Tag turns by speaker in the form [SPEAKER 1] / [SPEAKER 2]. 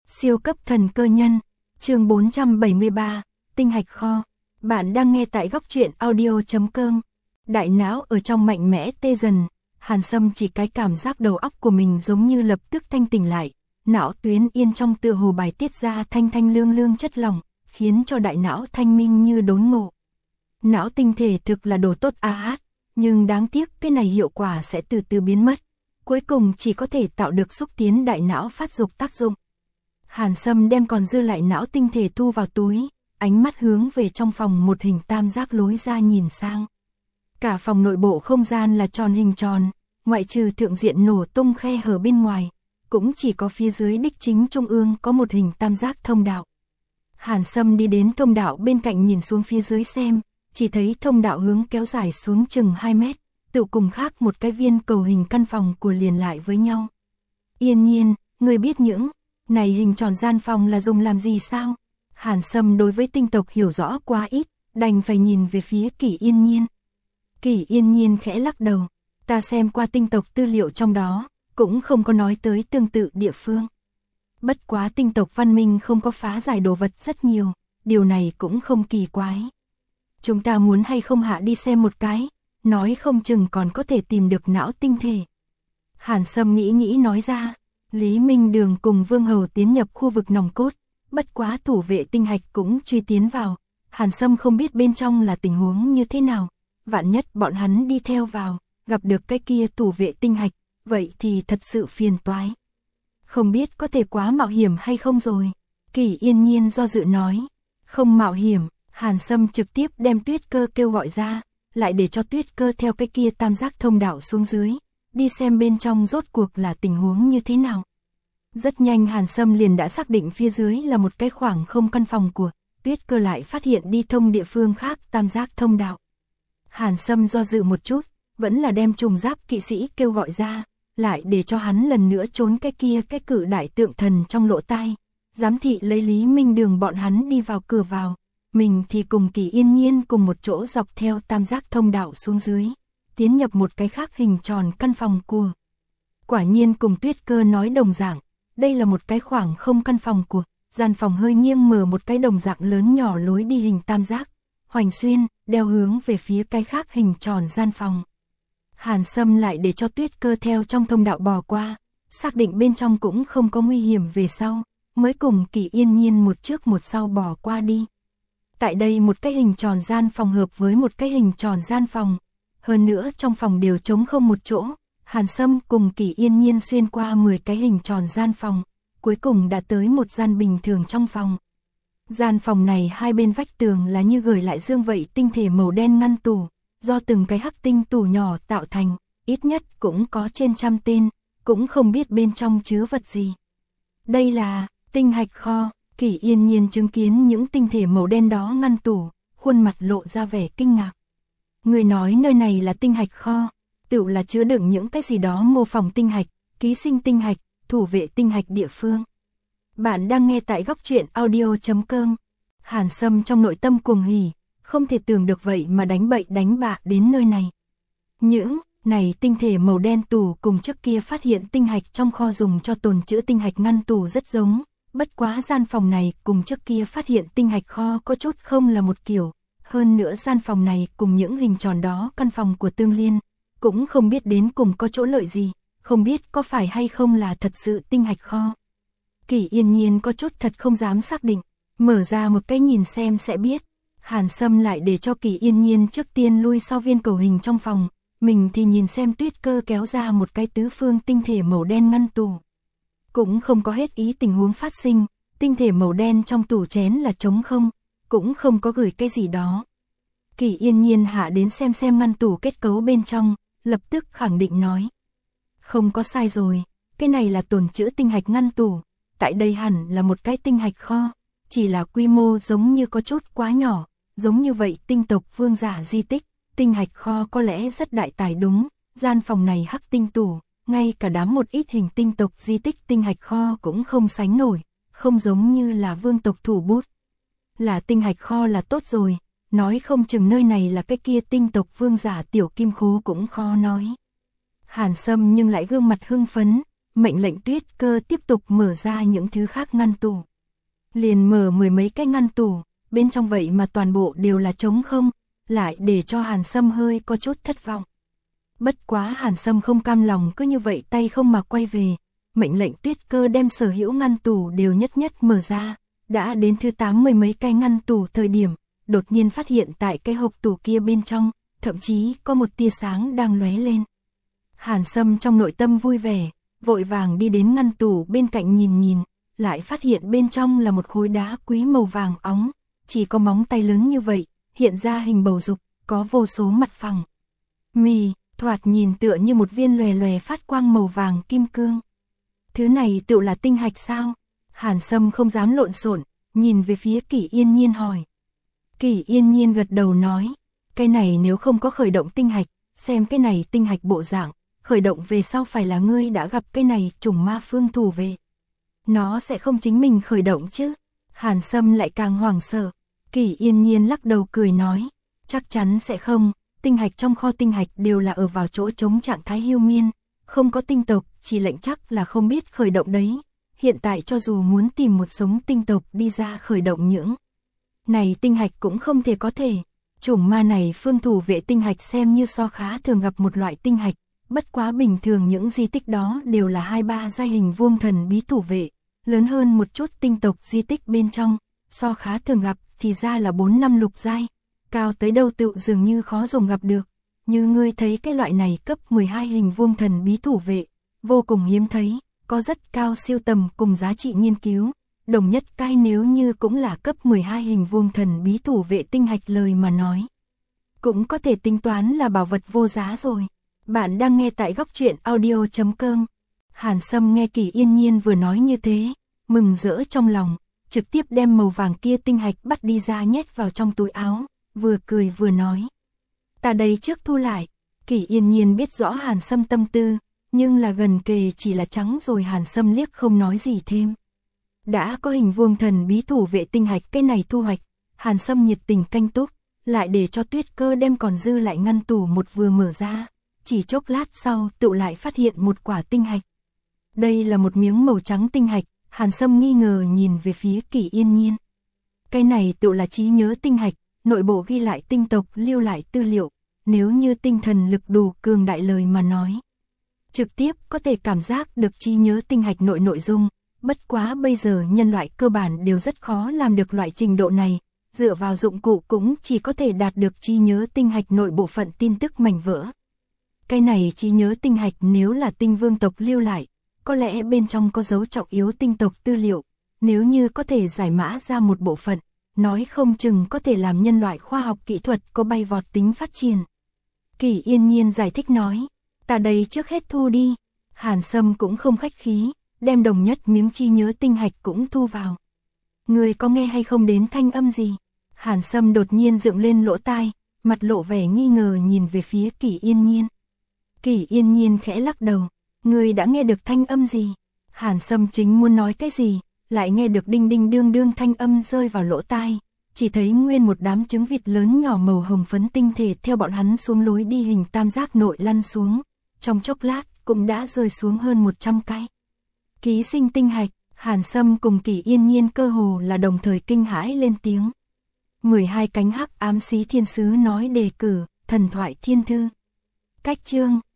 [SPEAKER 1] Siêu cấp thần cơ nhân, chương 473, tinh hạch kho. Bạn đang nghe tại góc truyện audio.com. Đại não ở trong mạnh mẽ tê dần, Hàn Sâm chỉ cái cảm giác đầu óc của mình giống như lập tức thanh tỉnh lại. Não tuyến yên trong tựa hồ bài tiết ra thanh thanh lương lương chất lỏng, khiến cho đại não thanh minh như đốn ngộ. Não tinh thể thực là đồ tốt nhưng đáng tiếc cái này hiệu quả sẽ từ từ biến mất. Cuối cùng chỉ có thể tạo được xúc tiến đại não phát dục tác dụng. Hàn Sâm đem còn dư lại não tinh thể thu vào túi, ánh mắt hướng về trong phòng một hình tam giác lối ra nhìn sang. Cả phòng nội bộ không gian là tròn hình tròn, ngoại trừ thượng diện nổ tung khe hở bên ngoài, cũng chỉ có phía dưới đích chính trung ương có một hình tam giác thông đạo. Hàn Sâm đi đến thông đạo bên cạnh nhìn xuống phía dưới xem, chỉ thấy thông đạo hướng kéo dài xuống chừng 2 mét, tự cùng khác một cái viên cầu hình căn phòng của liền lại với nhau. Yên Nhiên, người biết những này hình tròn gian phòng là dùng làm gì sao? Hàn Sâm đối với tinh tộc hiểu rõ quá ít, đành phải nhìn về phía Kỷ Yên Nhiên. Kỷ Yên Nhiên khẽ lắc đầu, ta xem qua tinh tộc tư liệu trong đó, cũng không có nói tới tương tự địa phương. Bất quá tinh tộc văn minh không có phá giải đồ vật rất nhiều, điều này cũng không kỳ quái. Chúng ta muốn hay không hạ đi xem một cái, nói không chừng còn có thể tìm được não tinh thể. Hàn Sâm nghĩ nói ra, Lý Minh Đường cùng Vương Hầu tiến nhập khu vực nòng cốt, bất quá thủ vệ tinh hạch cũng truy tiến vào. Hàn Sâm không biết bên trong là tình huống như thế nào, vạn nhất bọn hắn đi theo vào, gặp được cái kia thủ vệ tinh hạch, vậy thì thật sự phiền toái. Không biết có thể quá mạo hiểm hay không rồi. Kỷ Yên Nhiên do dự nói, không mạo hiểm. Hàn Sâm trực tiếp đem Tuyết Cơ kêu gọi ra, lại để cho Tuyết Cơ theo cái kia tam giác thông đạo xuống dưới, đi xem bên trong rốt cuộc là tình huống như thế nào. Rất nhanh Hàn Sâm liền đã xác định phía dưới là một cái khoảng không căn phòng của Tuyết Cơ, lại phát hiện đi thông địa phương khác tam giác thông đạo. Hàn Sâm do dự một chút, vẫn là đem trùng giáp kỵ sĩ kêu gọi ra, lại để cho hắn lần nữa trốn cái kia cái cự đại tượng thần trong lỗ tai, giám thị lấy Lý Minh Đường bọn hắn đi vào cửa vào. Mình thì cùng Kỷ Yên Nhiên cùng một chỗ dọc theo tam giác thông đạo xuống dưới, tiến nhập một cái khác hình tròn căn phòng của. Quả nhiên cùng Tuyết Cơ nói đồng dạng, đây là một cái khoảng không căn phòng của, gian phòng hơi nghiêng mở một cái đồng dạng lớn nhỏ lối đi hình tam giác, hoành xuyên, đeo hướng về phía cái khác hình tròn gian phòng. Hàn Sâm lại để cho Tuyết Cơ theo trong thông đạo bò qua, xác định bên trong cũng không có nguy hiểm về sau, mới cùng Kỷ Yên Nhiên một trước một sau bò qua đi. Tại đây một cái hình tròn gian phòng hợp với một cái hình tròn gian phòng, hơn nữa trong phòng đều trống không một chỗ. Hàn Sâm cùng Kỷ Yên Nhiên xuyên qua 10 cái hình tròn gian phòng, cuối cùng đã tới một gian bình thường trong phòng. Gian phòng này hai bên vách tường là như gửi lại dương vậy tinh thể màu đen ngăn tủ, do từng cái hắc tinh tủ nhỏ tạo thành, ít nhất cũng có trên 100 tên, cũng không biết bên trong chứa vật gì. Đây là tinh hạch kho. Kỷ Yên Nhiên chứng kiến những tinh thể màu đen đó ngăn tủ, khuôn mặt lộ ra vẻ kinh ngạc. Người nói nơi này là tinh hạch kho, tựu là chứa đựng những cái gì đó mô phỏng tinh hạch, ký sinh tinh hạch, thủ vệ tinh hạch địa phương. Bạn đang nghe tại góc truyện audio.com. Hàn Sâm trong nội tâm cuồng hỉ, không thể tưởng được vậy mà đánh bậy đánh bạ đến nơi này. Những này tinh thể màu đen tủ cùng trước kia phát hiện tinh hạch trong kho dùng cho tồn trữ tinh hạch ngăn tủ rất giống. Bất quá gian phòng này cùng trước kia phát hiện tinh hạch kho có chút không là một kiểu, hơn nữa gian phòng này cùng những hình tròn đó căn phòng của Tương Liên, cũng không biết đến cùng có chỗ lợi gì, không biết có phải hay không là thật sự tinh hạch kho. Kỷ Yên Nhiên có chút thật không dám xác định, mở ra một cái nhìn xem sẽ biết. Hàn Sâm lại để cho Kỷ Yên Nhiên trước tiên lui sau viên cầu hình trong phòng, mình thì nhìn xem Tuyết Cơ kéo ra một cái tứ phương tinh thể màu đen ngăn tủ. Cũng không có hết ý tình huống phát sinh, tinh thể màu đen trong tủ chén là trống không, cũng không có gửi cái gì đó. Kỷ Yên Nhiên hạ đến xem ngăn tủ kết cấu bên trong, lập tức khẳng định nói. Không có sai rồi, cái này là tồn trữ tinh hạch ngăn tủ, tại đây hẳn là một cái tinh hạch kho, chỉ là quy mô giống như có chút quá nhỏ, giống như vậy tinh tộc vương giả di tích, tinh hạch kho có lẽ rất đại tài đúng, gian phòng này hắc tinh tủ. Ngay cả đám một ít hình tinh tộc di tích tinh hạch kho cũng không sánh nổi, không giống như là vương tộc thủ bút. Là tinh hạch kho là tốt rồi, nói không chừng nơi này là cái kia tinh tộc vương giả tiểu kim khố cũng khó nói. Hàn Sâm nhưng lại gương mặt hưng phấn, mệnh lệnh Tuyết Cơ tiếp tục mở ra những thứ khác ngăn tủ. Liền mở mười mấy cái ngăn tủ, bên trong vậy mà toàn bộ đều là trống không, lại để cho Hàn Sâm hơi có chút thất vọng. Bất quá Hàn Sâm không cam lòng cứ như vậy tay không mà quay về, mệnh lệnh Tuyết Cơ đem sở hữu ngăn tủ đều nhất nhất mở ra, đã đến thứ 80 mấy cái ngăn tủ thời điểm, đột nhiên phát hiện tại cái hộp tủ kia bên trong, thậm chí có một tia sáng đang lóe lên. Hàn Sâm trong nội tâm vui vẻ, vội vàng đi đến ngăn tủ bên cạnh nhìn nhìn, lại phát hiện bên trong là một khối đá quý màu vàng óng, chỉ có móng tay lớn như vậy, hiện ra hình bầu dục, có vô số mặt phẳng. Thoạt nhìn tựa như một viên lòe lòe phát quang màu vàng kim cương. Thứ này tựu là tinh hạch sao? Hàn Sâm không dám lộn xộn, nhìn về phía Kỷ Yên Nhiên hỏi. Kỷ Yên Nhiên gật đầu nói, cái này nếu không có khởi động tinh hạch, xem cái này tinh hạch bộ dạng, khởi động về sau phải là ngươi đã gặp cái này trùng ma phương thủ về. Nó sẽ không chính mình khởi động chứ? Hàn Sâm lại càng hoảng sợ. Kỷ Yên Nhiên lắc đầu cười nói, chắc chắn sẽ không, tinh hạch trong kho tinh hạch đều là ở vào chỗ chống trạng thái hiu miên, không có tinh tộc, chỉ lệnh chắc là không biết khởi động đấy. Hiện tại cho dù muốn tìm một sống tinh tộc đi ra khởi động những này tinh hạch cũng không thể có thể. Chủng ma này phương thủ vệ tinh hạch xem như so khá thường gặp một loại tinh hạch, bất quá bình thường những di tích đó đều là 2-3 giai hình vuông thần bí thủ vệ, lớn hơn một chút tinh tộc di tích bên trong, so khá thường gặp thì ra là 4-5 lục giai, cao tới đâu tựu dường như khó dùng gặp được. Như ngươi thấy cái loại này cấp 12 hình vuông thần bí thủ vệ, vô cùng hiếm thấy, có rất cao siêu tầm cùng giá trị nghiên cứu. Đồng nhất cái nếu như cũng là cấp 12 hình vuông thần bí thủ vệ tinh hạch lời mà nói, cũng có thể tính toán là bảo vật vô giá rồi. Bạn đang nghe tại góc truyện audio.com. Hàn Sâm nghe Kỷ Yên Nhiên vừa nói như thế, mừng rỡ trong lòng, trực tiếp đem màu vàng kia tinh hạch bắt đi ra nhét vào trong túi áo, vừa cười vừa nói. Ta đây trước thu lại. Kỷ Yên Nhiên biết rõ Hàn Sâm tâm tư, nhưng là gần kề chỉ là trắng rồi Hàn Sâm liếc không nói gì thêm. Đã có hình vuông thần bí thủ vệ tinh hạch cái này thu hoạch, Hàn Sâm nhiệt tình canh túc, lại để cho Tuyết Cơ đem còn dư lại ngăn tủ một vừa mở ra, chỉ chốc lát sau tựu lại phát hiện một quả tinh hạch. Đây là một miếng màu trắng tinh hạch, Hàn Sâm nghi ngờ nhìn về phía Kỷ Yên Nhiên. Cái này tựu là trí nhớ tinh hạch, nội bộ ghi lại tinh tộc lưu lại tư liệu, nếu như tinh thần lực đủ cường đại lời mà nói, trực tiếp có thể cảm giác được trí nhớ tinh hạch nội dung. Bất quá bây giờ nhân loại cơ bản đều rất khó làm được loại trình độ này, dựa vào dụng cụ cũng chỉ có thể đạt được trí nhớ tinh hạch nội bộ phận tin tức mảnh vỡ. Cái này trí nhớ tinh hạch nếu là tinh vương tộc lưu lại, có lẽ bên trong có dấu trọng yếu tinh tộc tư liệu, nếu như có thể giải mã ra một bộ phận, nói không chừng có thể làm nhân loại khoa học kỹ thuật có bay vọt tính phát triển. Kỷ Yên Nhiên giải thích nói, ta đây trước hết thu đi. Hàn Sâm cũng không khách khí, đem đồng nhất miếng trí nhớ tinh hạch cũng thu vào. Người có nghe hay không đến thanh âm gì? Hàn Sâm đột nhiên dựng lên lỗ tai, mặt lộ vẻ nghi ngờ nhìn về phía Kỷ Yên Nhiên. Kỷ Yên Nhiên khẽ lắc đầu, người đã nghe được thanh âm gì? Hàn Sâm chính muốn nói cái gì, lại nghe được đinh đinh đương đương thanh âm rơi vào lỗ tai, chỉ thấy nguyên một đám trứng vịt lớn nhỏ màu hồng phấn tinh thể theo bọn hắn xuống lối đi hình tam giác nội lăn xuống, trong chốc lát cũng đã rơi xuống hơn 100 cái. Ký sinh tinh hạch, Hàn Sâm cùng Kỷ Yên Nhiên cơ hồ là đồng thời kinh hãi lên tiếng. 12 cánh hắc ám xí thiên sứ nói đề cử, thần thoại thiên thư. Cách chương